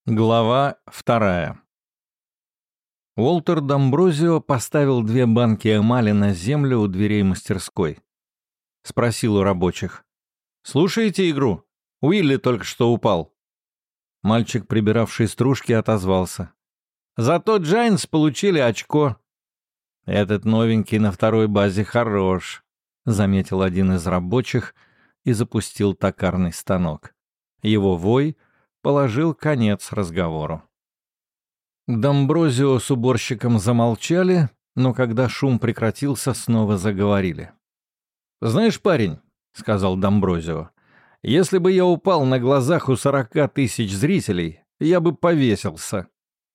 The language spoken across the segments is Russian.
Глава 2. Уолтер Домброзио поставил 2 банки эмали на землю у дверей мастерской. Спросил у рабочих: «Слушаете игру? Уилли только что упал». Мальчик, прибиравший стружки, отозвался: «Зато Джайнс получили очко». «Этот новенький на второй базе хорош», — заметил один из рабочих и запустил токарный станок. Его вой положил конец разговору. Домброзио с уборщиком замолчали, но когда шум прекратился, снова заговорили. «Знаешь, парень, — сказал Домброзио, — если бы я упал на глазах у 40 тысяч зрителей, я бы повесился».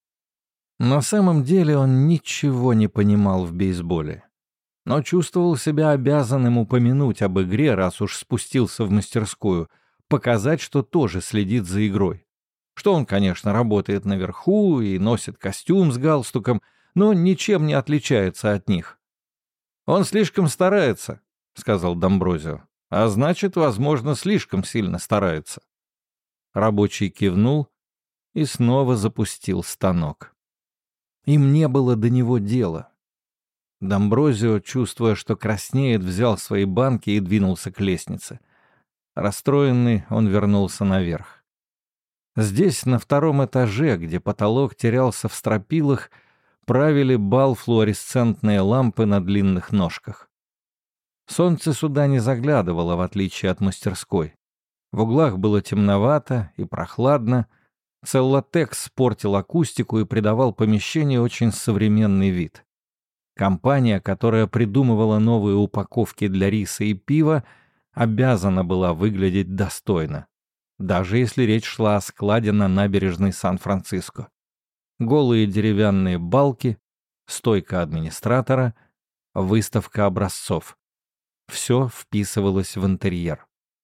На самом деле он ничего не понимал в бейсболе, но чувствовал себя обязанным упомянуть об игре, раз уж спустился в мастерскую, показать, что тоже следит за игрой. Что он, конечно, работает наверху и носит костюм с галстуком, но ничем не отличается от них. «Он слишком старается», — сказал Домброзио, — «а значит, возможно, слишком сильно старается». Рабочий кивнул и снова запустил станок. Им не было до него дела. Домброзио, чувствуя, что краснеет, взял свои банки и двинулся к лестнице. Расстроенный, он вернулся наверх. Здесь, на 2-м этаже, где потолок терялся в стропилах, правили бал флуоресцентные лампы на длинных ножках. Солнце сюда не заглядывало, в отличие от мастерской. В углах было темновато и прохладно. Целлотекс портил акустику и придавал помещению очень современный вид. Компания, которая придумывала новые упаковки для риса и пива, обязана была выглядеть достойно, даже если речь шла о складе на набережной Сан-Франциско. Голые деревянные балки, стойка администратора, выставка образцов. Все вписывалось в интерьер.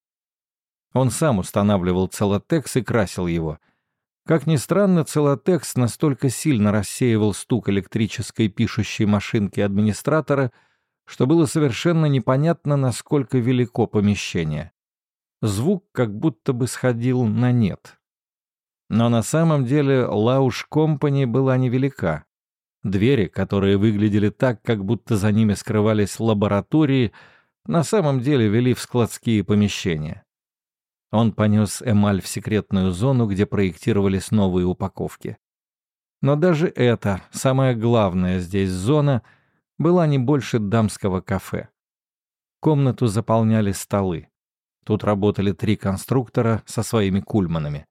Он сам устанавливал целлотекс и красил его. Как ни странно, целлотекс настолько сильно рассеивал стук электрической пишущей машинки администратора, что было совершенно непонятно, насколько велико помещение. Звук как будто бы сходил на нет. Но на самом деле Лауш Компани была невелика. Двери, которые выглядели так, как будто за ними скрывались лаборатории, на самом деле вели в складские помещения. Он понес эмаль в секретную зону, где проектировались новые упаковки. Но даже эта, самая главная здесь зона, была не больше дамского кафе. Комнату заполняли столы. Тут работали 3 конструктора со своими кульманами.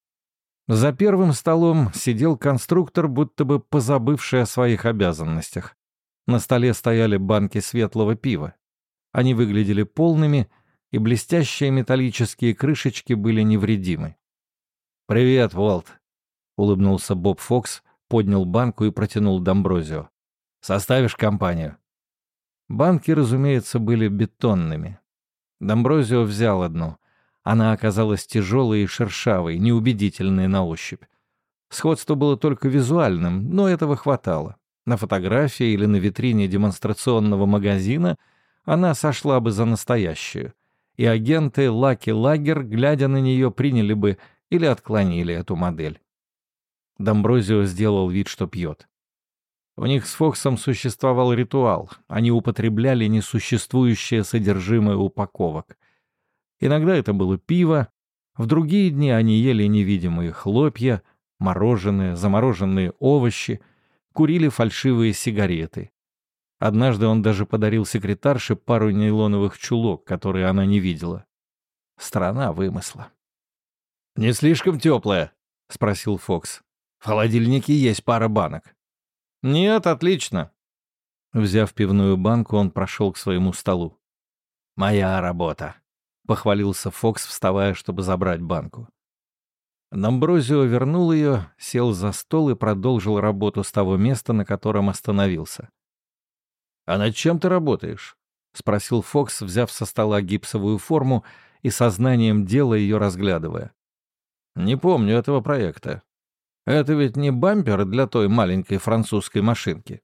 За первым столом сидел конструктор, будто бы позабывший о своих обязанностях. На столе стояли банки светлого пива. Они выглядели полными, и блестящие металлические крышечки были невредимы. «Привет, Уолт», — улыбнулся Боб Фокс, поднял банку и протянул Домброзио. «Составишь компанию?» Банки, разумеется, были бетонными. Домброзио взял одну. Она оказалась тяжелой и шершавой, неубедительной на ощупь. Сходство было только визуальным, но этого хватало. На фотографии или на витрине демонстрационного магазина она сошла бы за настоящую, и агенты Лаки Лагер, глядя на нее, приняли бы или отклонили эту модель. Домброзио сделал вид, что пьет. У них с Фоксом существовал ритуал. Они употребляли несуществующее содержимое упаковок. Иногда это было пиво, в другие дни они ели невидимые хлопья, мороженое, замороженные овощи, курили фальшивые сигареты. Однажды он даже подарил секретарше пару нейлоновых чулок, которые она не видела. Страна вымысла. «Не слишком теплая?» — спросил Фокс. «В холодильнике есть пара банок». «Нет, отлично». Взяв пивную банку, он прошел к своему столу. «Моя работа», — похвалился Фокс, вставая, чтобы забрать банку. Домброзио вернул ее, сел за стол и продолжил работу с того места, на котором остановился. «А над чем ты работаешь?» — спросил Фокс, взяв со стола гипсовую форму и сознанием дела ее разглядывая. «Не помню этого проекта. Это ведь не бампер для той маленькой французской машинки?»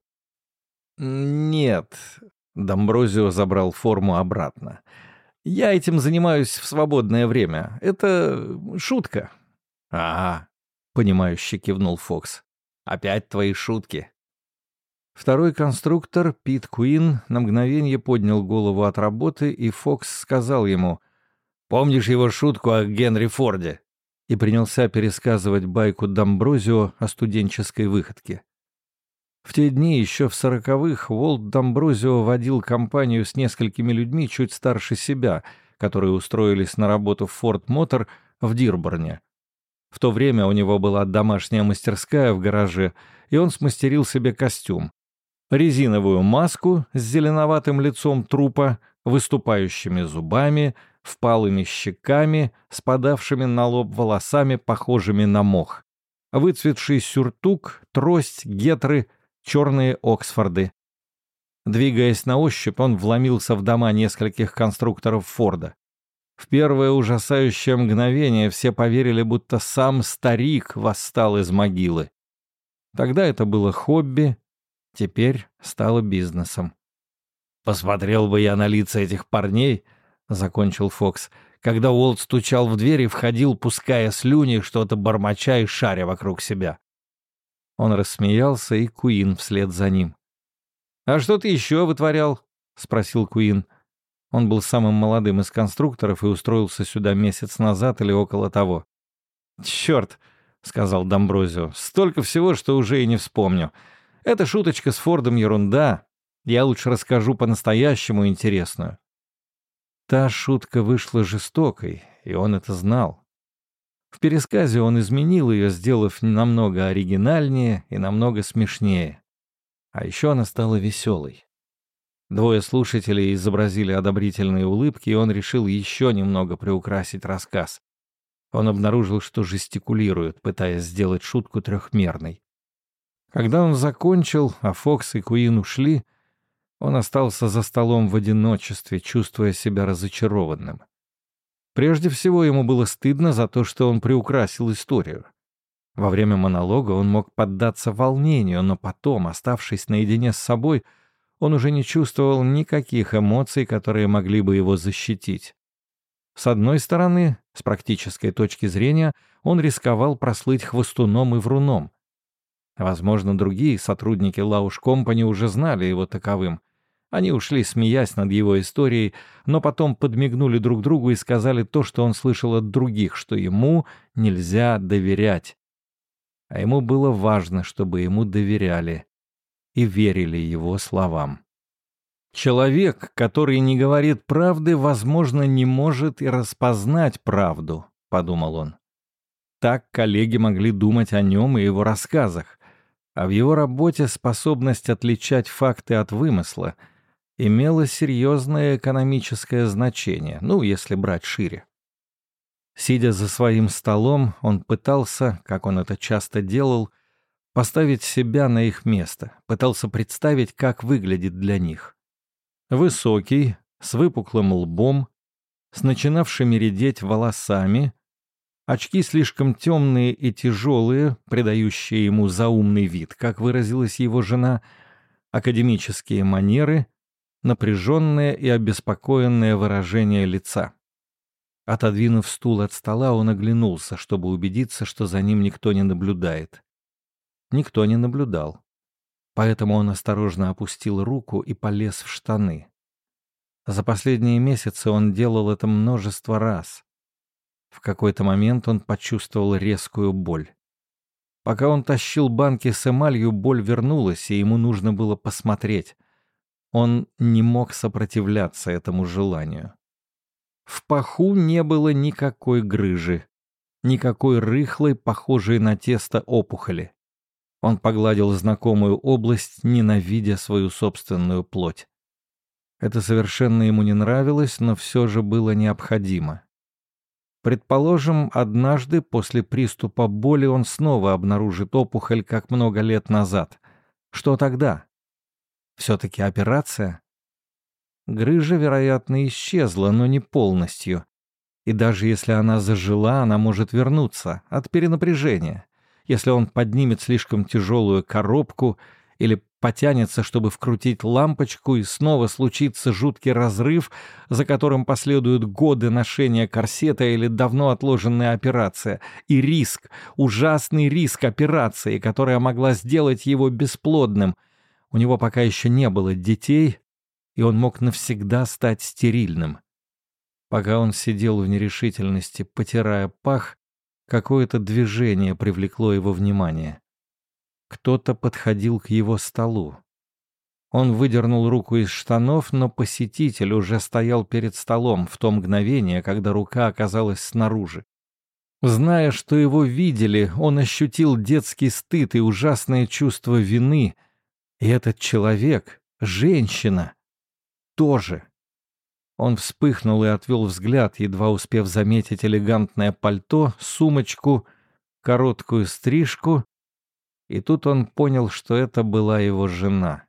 «Нет», — Домброзио забрал форму обратно. «Я этим занимаюсь в свободное время. Это шутка». «Ага. — понимающе кивнул Фокс. «Опять твои шутки». Второй конструктор, Пит Куин, на мгновение поднял голову от работы, и Фокс сказал ему: «Помнишь его шутку о Генри Форде?» и принялся пересказывать байку Дамброзио о студенческой выходке. В те дни, еще в 40-х, Уолт Дамброзио водил компанию с несколькими людьми чуть старше себя, которые устроились на работу в Форд Мотор в Дирборне. В то время у него была домашняя мастерская в гараже, и он смастерил себе костюм. Резиновую маску с зеленоватым лицом трупа, выступающими зубами, впалыми щеками, спадавшими на лоб волосами, похожими на мох, выцветший сюртук, трость, гетры, черные Оксфорды. Двигаясь на ощупь, он вломился в дома нескольких конструкторов Форда. В первое ужасающее мгновение все поверили, будто сам старик восстал из могилы. Тогда это было хобби, теперь стало бизнесом. «Посмотрел бы я на лица этих парней», — закончил Фокс, когда Уолт стучал в дверь и входил, пуская слюни, что-то бормоча и шаря вокруг себя. Он рассмеялся, и Куин вслед за ним. «А что ты еще вытворял?» — спросил Куин. Он был самым молодым из конструкторов и устроился сюда месяц назад или около того. «Черт!» — сказал Дамброзио. «Столько всего, что уже и не вспомню. Эта шуточка с Фордом ерунда. Я лучше расскажу по-настоящему интересную». Та шутка вышла жестокой, и он это знал. В пересказе он изменил ее, сделав намного оригинальнее и намного смешнее. А еще она стала веселой. Двое слушателей изобразили одобрительные улыбки, и он решил еще немного приукрасить рассказ. Он обнаружил, что жестикулирует, пытаясь сделать шутку трехмерной. Когда он закончил, а Фокс и Куин ушли, он остался за столом в одиночестве, чувствуя себя разочарованным. Прежде всего, ему было стыдно за то, что он приукрасил историю. Во время монолога он мог поддаться волнению, но потом, оставшись наедине с собой, он уже не чувствовал никаких эмоций, которые могли бы его защитить. С одной стороны, с практической точки зрения, он рисковал прослыть хвостуном и вруном. Возможно, другие сотрудники Лауш Компани уже знали его таковым. Они ушли, смеясь над его историей, но потом подмигнули друг другу и сказали то, что он слышал от других, что ему нельзя доверять. А ему было важно, чтобы ему доверяли и верили его словам. Человек, который не говорит правды, возможно, не может и распознать правду, подумал он. Так коллеги могли думать о нем и его рассказах, а в его работе способность отличать факты от вымысла имела серьезное экономическое значение, если брать шире. Сидя за своим столом, он пытался, как он это часто делал, поставить себя на их место, пытался представить, как выглядит для них. Высокий, с выпуклым лбом, с начинавшими редеть волосами, очки слишком темные и тяжелые, придающие ему заумный вид, как выразилась его жена, академические манеры, напряженное и обеспокоенное выражение лица. Отодвинув стул от стола, он оглянулся, чтобы убедиться, что за ним никто не наблюдает. Никто не наблюдал. Поэтому он осторожно опустил руку и полез в штаны. За последние месяцы он делал это множество раз. В какой-то момент он почувствовал резкую боль. Пока он тащил банки с эмалью, боль вернулась, и ему нужно было посмотреть. Он не мог сопротивляться этому желанию. В паху не было никакой грыжи, никакой рыхлой, похожей на тесто опухоли. Он погладил знакомую область, ненавидя свою собственную плоть. Это совершенно ему не нравилось, но все же было необходимо. Предположим, однажды после приступа боли он снова обнаружит опухоль, как много лет назад. Что тогда? Все-таки операция? Грыжа, вероятно, исчезла, но не полностью. И даже если она зажила, она может вернуться от перенапряжения. Если он поднимет слишком тяжелую коробку или потянется, чтобы вкрутить лампочку, и снова случится жуткий разрыв, за которым последуют годы ношения корсета или давно отложенная операция. И риск, ужасный риск операции, которая могла сделать его бесплодным. У него пока еще не было детей, и он мог навсегда стать стерильным. Пока он сидел в нерешительности, потирая пах, какое-то движение привлекло его внимание. Кто-то подходил к его столу. Он выдернул руку из штанов, но посетитель уже стоял перед столом в то мгновение, когда рука оказалась снаружи. Зная, что его видели, он ощутил детский стыд и ужасное чувство вины. И этот человек, женщина, тоже. Он вспыхнул и отвел взгляд, едва успев заметить элегантное пальто, сумочку, короткую стрижку. И тут он понял, что это была его жена.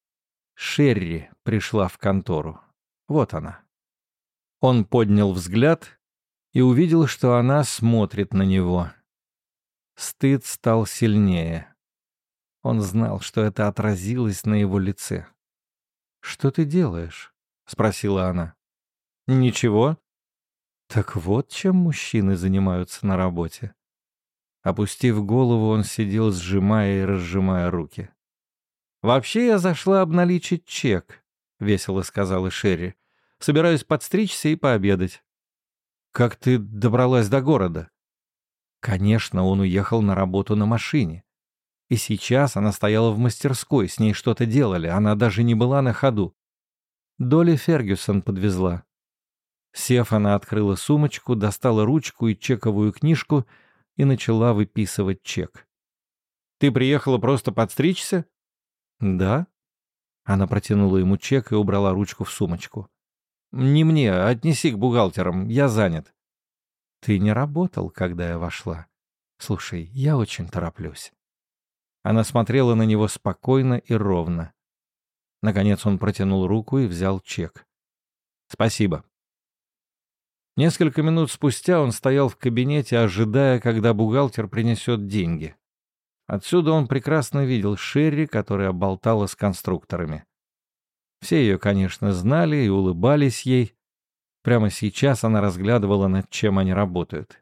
Шерри пришла в контору. Вот она. Он поднял взгляд и увидел, что она смотрит на него. Стыд стал сильнее. Он знал, что это отразилось на его лице. «Что ты делаешь?» — спросила она. «Ничего». Так вот чем мужчины занимаются на работе. Опустив голову, он сидел, сжимая и разжимая руки. «Вообще я зашла обналичить чек», — весело сказала Шерри. «Собираюсь подстричься и пообедать». «Как ты добралась до города?» Конечно, он уехал на работу на машине. И сейчас она стояла в мастерской, с ней что-то делали, она даже не была на ходу. Долли Фергюсон подвезла. Сев, она открыла сумочку, достала ручку и чековую книжку и начала выписывать чек. «Ты приехала просто подстричься?» «Да». Она протянула ему чек и убрала ручку в сумочку. «Не мне, отнеси к бухгалтерам, я занят». «Ты не работал, когда я вошла. Слушай, я очень тороплюсь». Она смотрела на него спокойно и ровно. Наконец он протянул руку и взял чек. «Спасибо». Несколько минут спустя он стоял в кабинете, ожидая, когда бухгалтер принесет деньги. Отсюда он прекрасно видел Шерри, которая болтала с конструкторами. Все ее, конечно, знали и улыбались ей. Прямо сейчас она разглядывала, над чем они работают.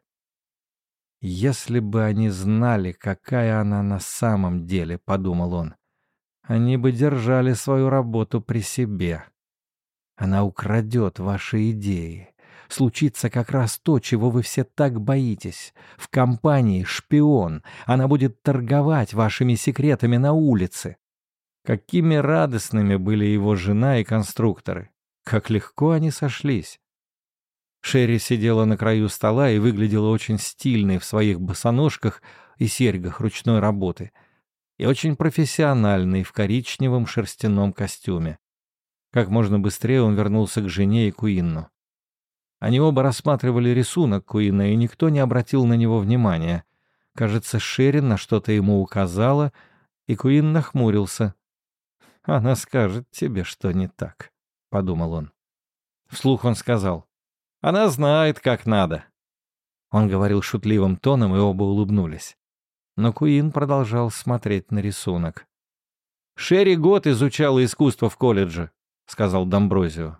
«Если бы они знали, какая она на самом деле», — подумал он, — «они бы держали свою работу при себе. Она украдет ваши идеи. Случится как раз то, чего вы все так боитесь. В компании шпион. Она будет торговать вашими секретами на улице». Какими радостными были его жена и конструкторы. Как легко они сошлись. Шерри сидела на краю стола и выглядела очень стильной в своих босоножках и серьгах ручной работы, и очень профессиональной в коричневом шерстяном костюме. Как можно быстрее он вернулся к жене и Куинну. Они оба рассматривали рисунок Куинна, и никто не обратил на него внимания. Кажется, Шерри на что-то ему указала, и Куинн нахмурился. «Она скажет тебе, что не так», — подумал он. Вслух он сказал: «Она знает, как надо». Он говорил шутливым тоном, и оба улыбнулись. Но Куинн продолжал смотреть на рисунок. «Шерри год изучала искусство в колледже», — сказал Дамброзио.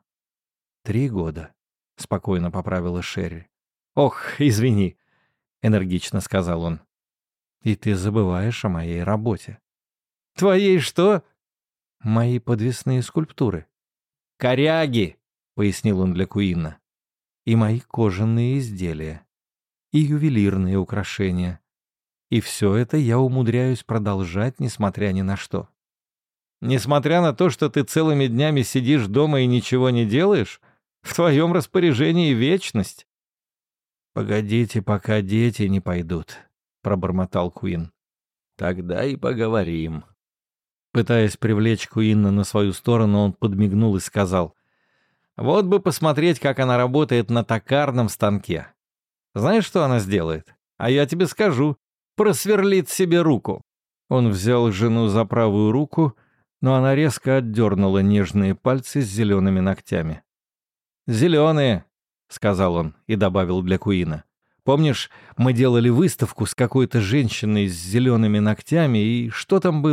3 года, — спокойно поправила Шерри. «Ох, извини», — энергично сказал он. «И ты забываешь о моей работе». «Твоей что?» «Мои подвесные скульптуры». «Коряги», — пояснил он для Куинна. «И мои кожаные изделия. И ювелирные украшения. И все это я умудряюсь продолжать, несмотря ни на что». «Несмотря на то, что ты целыми днями сидишь дома и ничего не делаешь? В твоем распоряжении вечность». «Погодите, пока дети не пойдут», — пробормотал Куинн. «Тогда и поговорим». Пытаясь привлечь Куинна на свою сторону, он подмигнул и сказал: «Вот бы посмотреть, как она работает на токарном станке. Знаешь, что она сделает? А я тебе скажу. Просверлит себе руку». Он взял жену за правую руку, но она резко отдернула нежные пальцы с зелеными ногтями. «Зеленые», — сказал он и добавил для Куинна. «Помнишь, мы делали выставку с какой-то женщиной с зелеными ногтями, и что там было?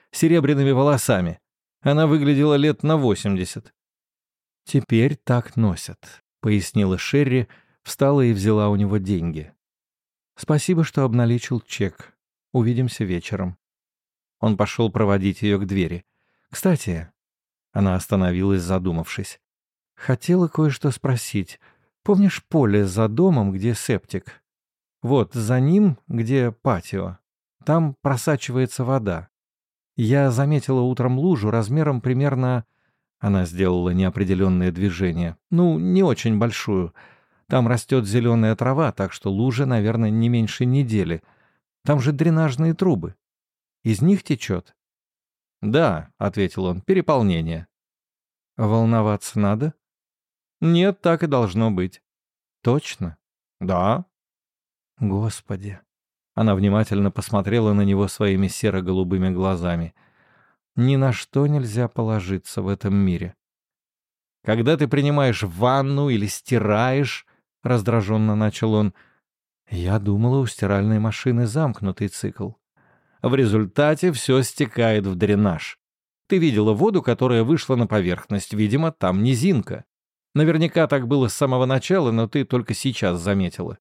серебряными волосами. Она выглядела лет на 80. «Теперь так носят», — пояснила Шерри, встала и взяла у него деньги. «Спасибо, что обналичил чек. Увидимся вечером». Он пошел проводить ее к двери. «Кстати...» — она остановилась, задумавшись. «Хотела кое-что спросить. Помнишь поле за домом, где септик? Вот, за ним, где патио. Там просачивается вода. Я заметила утром лужу размером примерно...» Она сделала неопределенное движение. «Ну, не очень большую. Там растет зеленая трава, так что лужа, наверное, не меньше недели. Там же дренажные трубы. Из них течет?» «Да», — ответил он, — «переполнение». «Волноваться надо?» «Нет, так и должно быть». «Точно?» «Да». «Господи». Она внимательно посмотрела на него своими серо-голубыми глазами. «Ни на что нельзя положиться в этом мире». «Когда ты принимаешь ванну или стираешь», — раздраженно начал он, — «я думала, у стиральной машины замкнутый цикл. В результате все стекает в дренаж. Ты видела воду, которая вышла на поверхность. Видимо, там низинка. Наверняка так было с самого начала, но ты только сейчас заметила».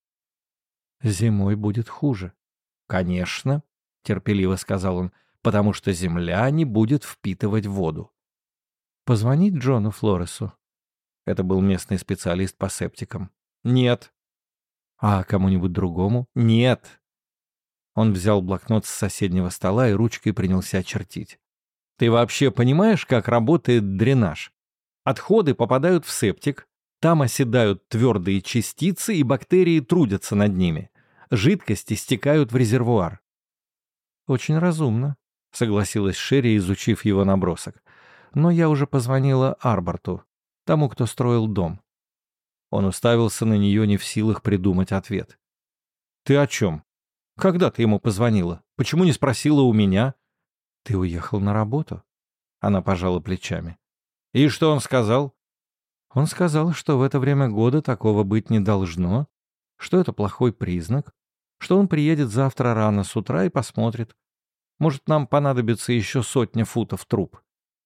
«Зимой будет хуже». «Конечно», — терпеливо сказал он, — «потому что земля не будет впитывать воду». «Позвонить Джону Флоресу?» Это был местный специалист по септикам. «Нет». «А кому-нибудь другому?» «Нет». Он взял блокнот с соседнего стола и ручкой принялся чертить. «Ты вообще понимаешь, как работает дренаж? Отходы попадают в септик, там оседают твердые частицы, и бактерии трудятся над ними. Жидкости стекают в резервуар». «Очень разумно», — согласилась Шерри, изучив его набросок. «Но я уже позвонила Арборту, тому, кто строил дом». Он уставился на нее, не в силах придумать ответ. «Ты о чем? Когда ты ему позвонила? Почему не спросила у меня?» «Ты уехал на работу?» Она пожала плечами. «И что он сказал?» «Он сказал, что в это время года такого быть не должно, что это плохой признак, что он приедет завтра рано с утра и посмотрит. Может, нам понадобится еще 100 футов труб».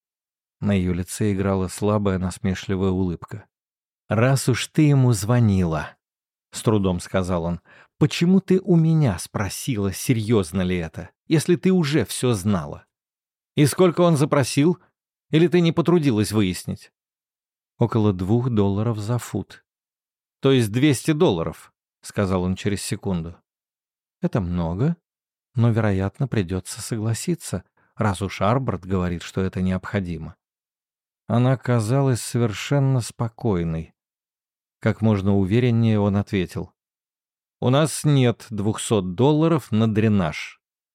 На ее лице играла слабая насмешливая улыбка. «Раз уж ты ему звонила», — с трудом сказал он, — «почему ты у меня спросила, серьезно ли это, если ты уже все знала? И сколько он запросил? Или ты не потрудилась выяснить?» «Около $2 за фут». «То есть $200, — сказал он через секунду. «Это много, но, вероятно, придется согласиться, раз уж Арборт говорит, что это необходимо». Она казалась совершенно спокойной. Как можно увереннее он ответил. «У нас нет $200 на дренаж».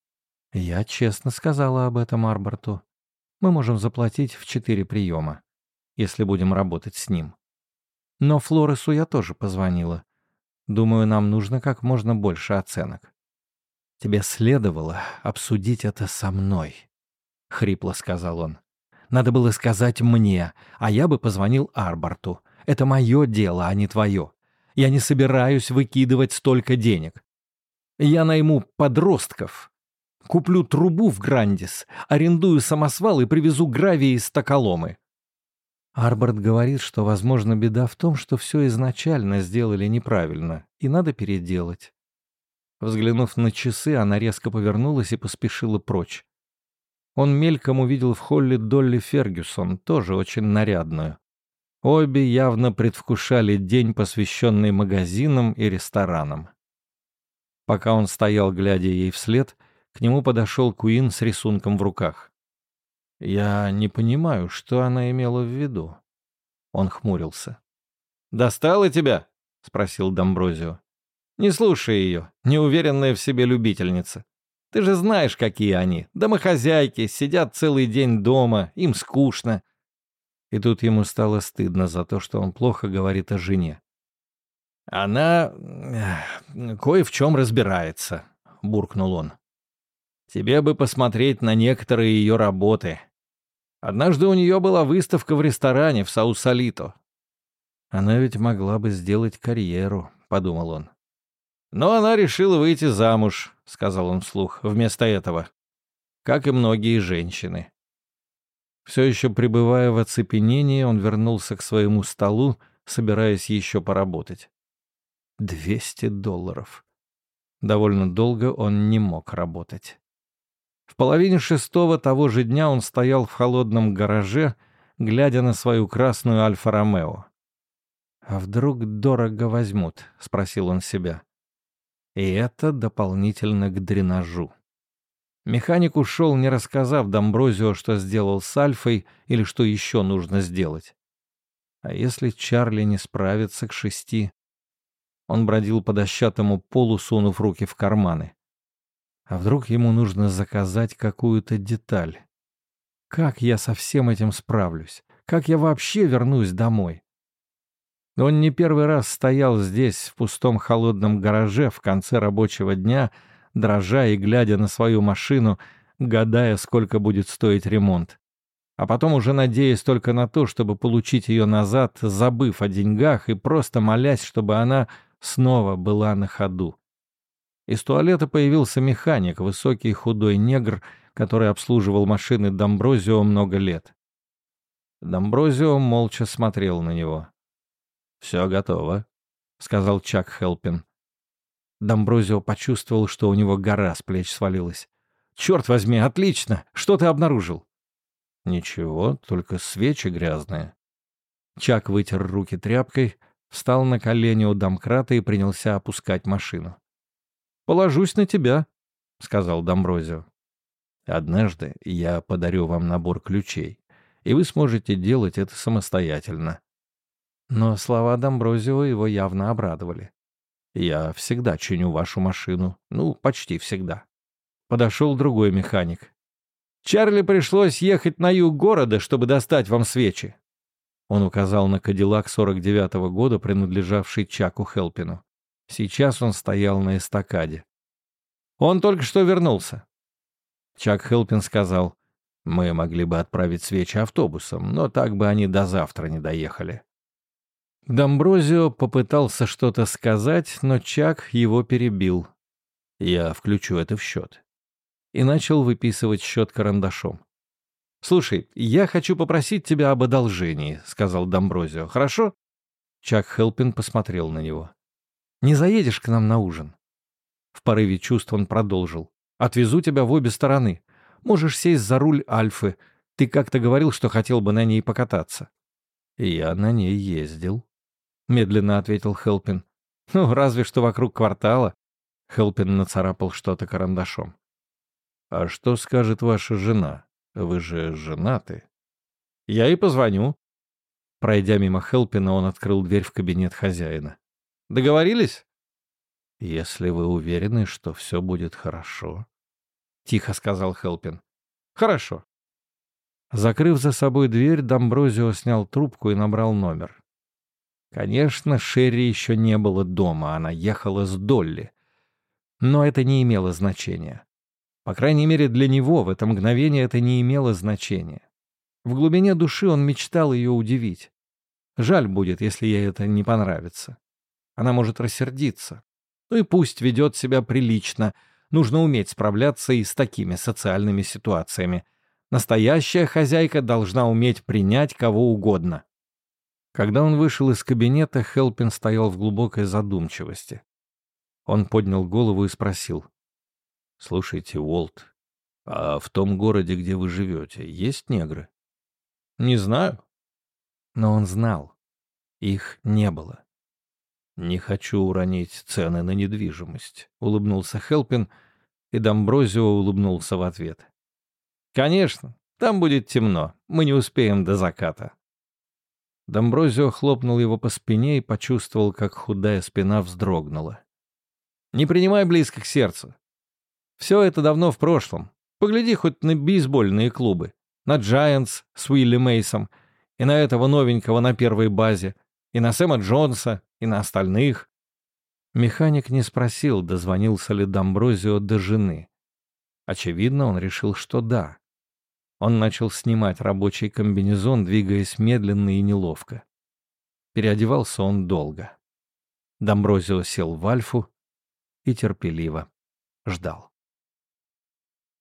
«Я честно сказала об этом Арборту. Мы можем заплатить в 4 приема, если будем работать с ним. Но Флоресу я тоже позвонила. Думаю, нам нужно как можно больше оценок». «Тебе следовало обсудить это со мной», — хрипло сказал он. «Надо было сказать мне, а я бы позвонил Арборту. Это мое дело, а не твое. Я не собираюсь выкидывать столько денег. Я найму подростков, куплю трубу в Грандис, арендую самосвал и привезу гравий из Токоломы». Арборт говорит, что, возможно, беда в том, что все изначально сделали неправильно, и надо переделать. Взглянув на часы, она резко повернулась и поспешила прочь. Он мельком увидел в холле Долли Фергюсон, тоже очень нарядную. Обе явно предвкушали день, посвященный магазинам и ресторанам. Пока он стоял, глядя ей вслед, к нему подошел Куин с рисунком в руках. «Я не понимаю, что она имела в виду». Он хмурился. «Достала тебя?» — спросил Дамброзио. «Не слушай ее, неуверенная в себе любительница. Ты же знаешь, какие они. Домохозяйки, сидят целый день дома, им скучно». И тут ему стало стыдно за то, что он плохо говорит о жене. «Она кое в чем разбирается», — буркнул он. «Тебе бы посмотреть на некоторые ее работы. Однажды у нее была выставка в ресторане в Саусалито». «Она ведь могла бы сделать карьеру», — подумал он. «Но она решила выйти замуж», — сказал он вслух, — «вместо этого». как и многие женщины. Все еще пребывая в оцепенении, он вернулся к своему столу, собираясь еще поработать. $200. Довольно долго он не мог работать. В половине шестого того же дня он стоял в холодном гараже, глядя на свою красную Альфа-Ромео. «А вдруг дорого возьмут?» — спросил он себя. И это дополнительно к дренажу. Механик ушел, не рассказав Домброзио, что сделал с Альфой или что еще нужно сделать. А если Чарли не справится к 6? Он бродил по дощатому полу, сунув руки в карманы. А вдруг ему нужно заказать какую-то деталь? Как я со всем этим справлюсь? Как я вообще вернусь домой? Он не первый раз стоял здесь, в пустом холодном гараже, в конце рабочего дня, дрожа и глядя на свою машину, гадая, сколько будет стоить ремонт. А потом уже надеясь только на то, чтобы получить ее назад, забыв о деньгах и просто молясь, чтобы она снова была на ходу. Из туалета появился механик, высокий худой негр, который обслуживал машины Домброзио много лет. Домброзио молча смотрел на него. «Все готово», — сказал Чак Хелпин. Домброзио почувствовал, что у него гора с плеч свалилась. «Черт возьми, отлично! Что ты обнаружил?» «Ничего, только свечи грязные». Чак вытер руки тряпкой, встал на колени у домкрата и принялся опускать машину. «Положусь на тебя», — сказал Домброзио. «Однажды я подарю вам набор ключей, и вы сможете делать это самостоятельно». Но слова Домброзио его явно обрадовали. «Я всегда чиню вашу машину. Ну, почти всегда». Подошел другой механик. «Чарли пришлось ехать на юг города, чтобы достать вам свечи». Он указал на Кадиллак 49-го года, принадлежавший Чаку Хелпину. Сейчас он стоял на эстакаде. «Он только что вернулся». Чак Хелпин сказал: «Мы могли бы отправить свечи автобусом, но так бы они до завтра не доехали». Домброзио попытался что-то сказать, но Чак его перебил. «Я включу это в счет». И начал выписывать счет карандашом. «Слушай, я хочу попросить тебя об одолжении», — сказал Домброзио. «Хорошо?» Чак Хелпин посмотрел на него. «Не заедешь к нам на ужин?» В порыве чувств он продолжил. «Отвезу тебя в обе стороны. Можешь сесть за руль Альфы. Ты как-то говорил, что хотел бы на ней покататься». «Я на ней ездил», — медленно ответил Хелпин. «Ну, разве что вокруг квартала». Хелпин нацарапал что-то карандашом. «А что скажет ваша жена? Вы же женаты». «Я ей позвоню». Пройдя мимо Хелпина, он открыл дверь в кабинет хозяина. «Договорились?» «Если вы уверены, что все будет хорошо», — тихо сказал Хелпин. «Хорошо». Закрыв за собой дверь, Домброзио снял трубку и набрал номер. Конечно, Шерри еще не было дома, она ехала с Долли. Но это не имело значения. По крайней мере, для него в это мгновение это не имело значения. В глубине души он мечтал ее удивить. Жаль будет, если ей это не понравится. Она может рассердиться. Ну и пусть ведет себя прилично. Нужно уметь справляться и с такими социальными ситуациями. Настоящая хозяйка должна уметь принять кого угодно. Когда он вышел из кабинета, Хелпин стоял в глубокой задумчивости. Он поднял голову и спросил: «Слушайте, Уолт, а в том городе, где вы живете, есть негры?» «Не знаю». Но он знал. Их не было. «Не хочу уронить цены на недвижимость», — улыбнулся Хелпин, и Домброзио улыбнулся в ответ. «Конечно, там будет темно, мы не успеем до заката». Домброзио хлопнул его по спине и почувствовал, как худая спина вздрогнула. «Не принимай близко к сердцу. Все это давно в прошлом. Погляди хоть на бейсбольные клубы, на Giants с Уилли Мейсом, и на этого новенького на первой базе, и на Сэма Джонса, и на остальных». Механик не спросил, дозвонился ли Домброзио до жены. Очевидно, он решил, что да. Он начал снимать рабочий комбинезон, двигаясь медленно и неловко. Переодевался он долго. Домброзио сел в Альфу и терпеливо ждал.